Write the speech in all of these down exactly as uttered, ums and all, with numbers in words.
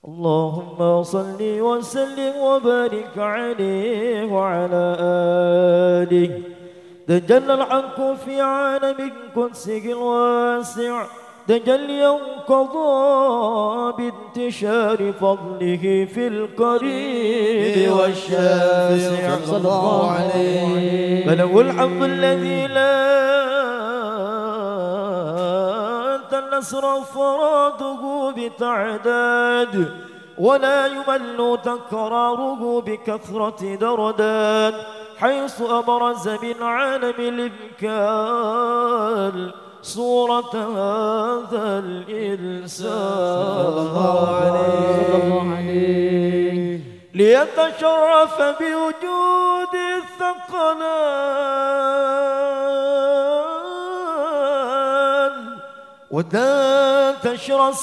اللهم صل وسلم وبارك عليه وعلى آله. تجلى الحق في عالم قدسه الواسع تجليا قضى بانتشار فضله في القريب والشاسع صلى الله عليه. فله الحمد الذي لا تنسر فراده بتعداد ولا يمل تكراره بكثرة دردات، حيث أبرز من عالم الإمكان صورة هذا الإنسان صلى الله عليه ليتشرف بوجود الثقلان وتنتشر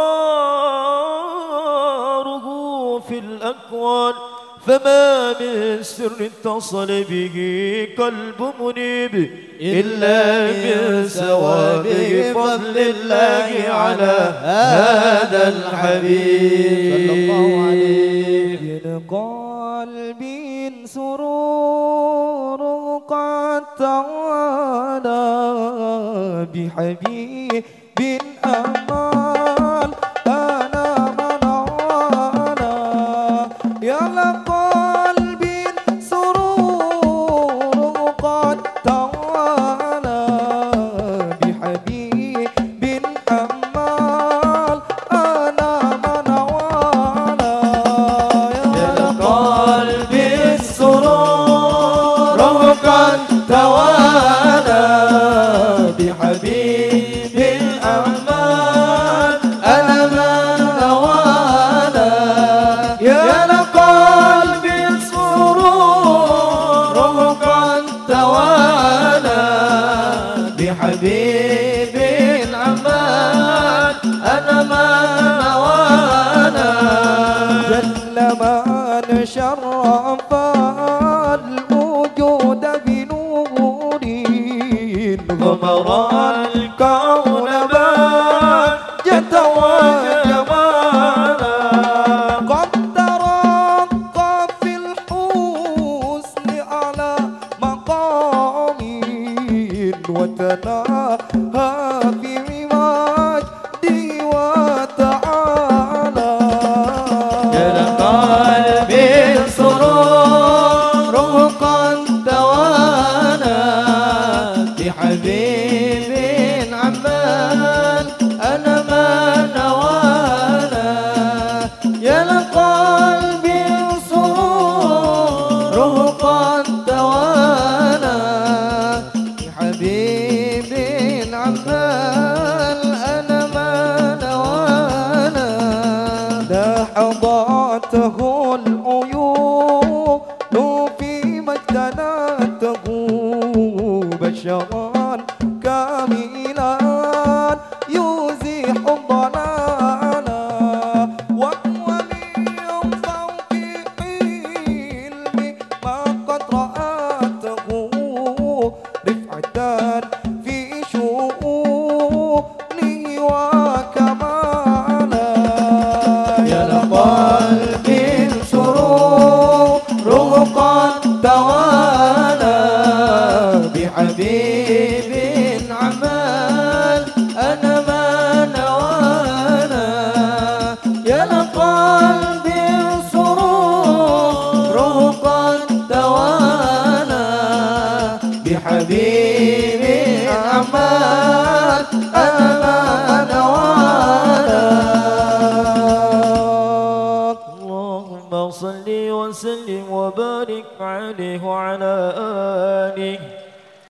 أسراره في الأكوان، فما من سر اتصل به قلب منيب إلا من سوابق فضل الله على هذا الحبيب صلى الله عليه. من قلب سرور قد تعالى بحبيب أمان أنا من عانى يا لقلب سرور قد تعالى بحبيب أمان أنا من عانى يا لقلب السرور قد توالى بحبيب الأمان أنا من نوالا. يا لقلب السرور قد توالى بحبيب الأمان أنا من نوالا. جل من شرف الوجود بنور غمر الكون بهجة وجمالا. قد ترقى في الحسن على مقام وتناهى في مجده وتعالى. يا لقلب السرور قد توالى بحبيب عمان أنا ما نوالا. يا لقلب السرور قد توالى بحبيب عمان أنا ما نوالا. لحظاته العيون في مجتناته بشرا كاملا يزيح الضلالا، وهو من فوق علم ما قد رآته رفعة في شؤونه وكمالا. يا لقلب سرور قد توالى بحبيب عمان أنا ما نوالا. يا لقلب سرور قد توالى بحبيب عمان أنا ما نوالا. اللهم صل وسلم وبارك عليه وعلى آله.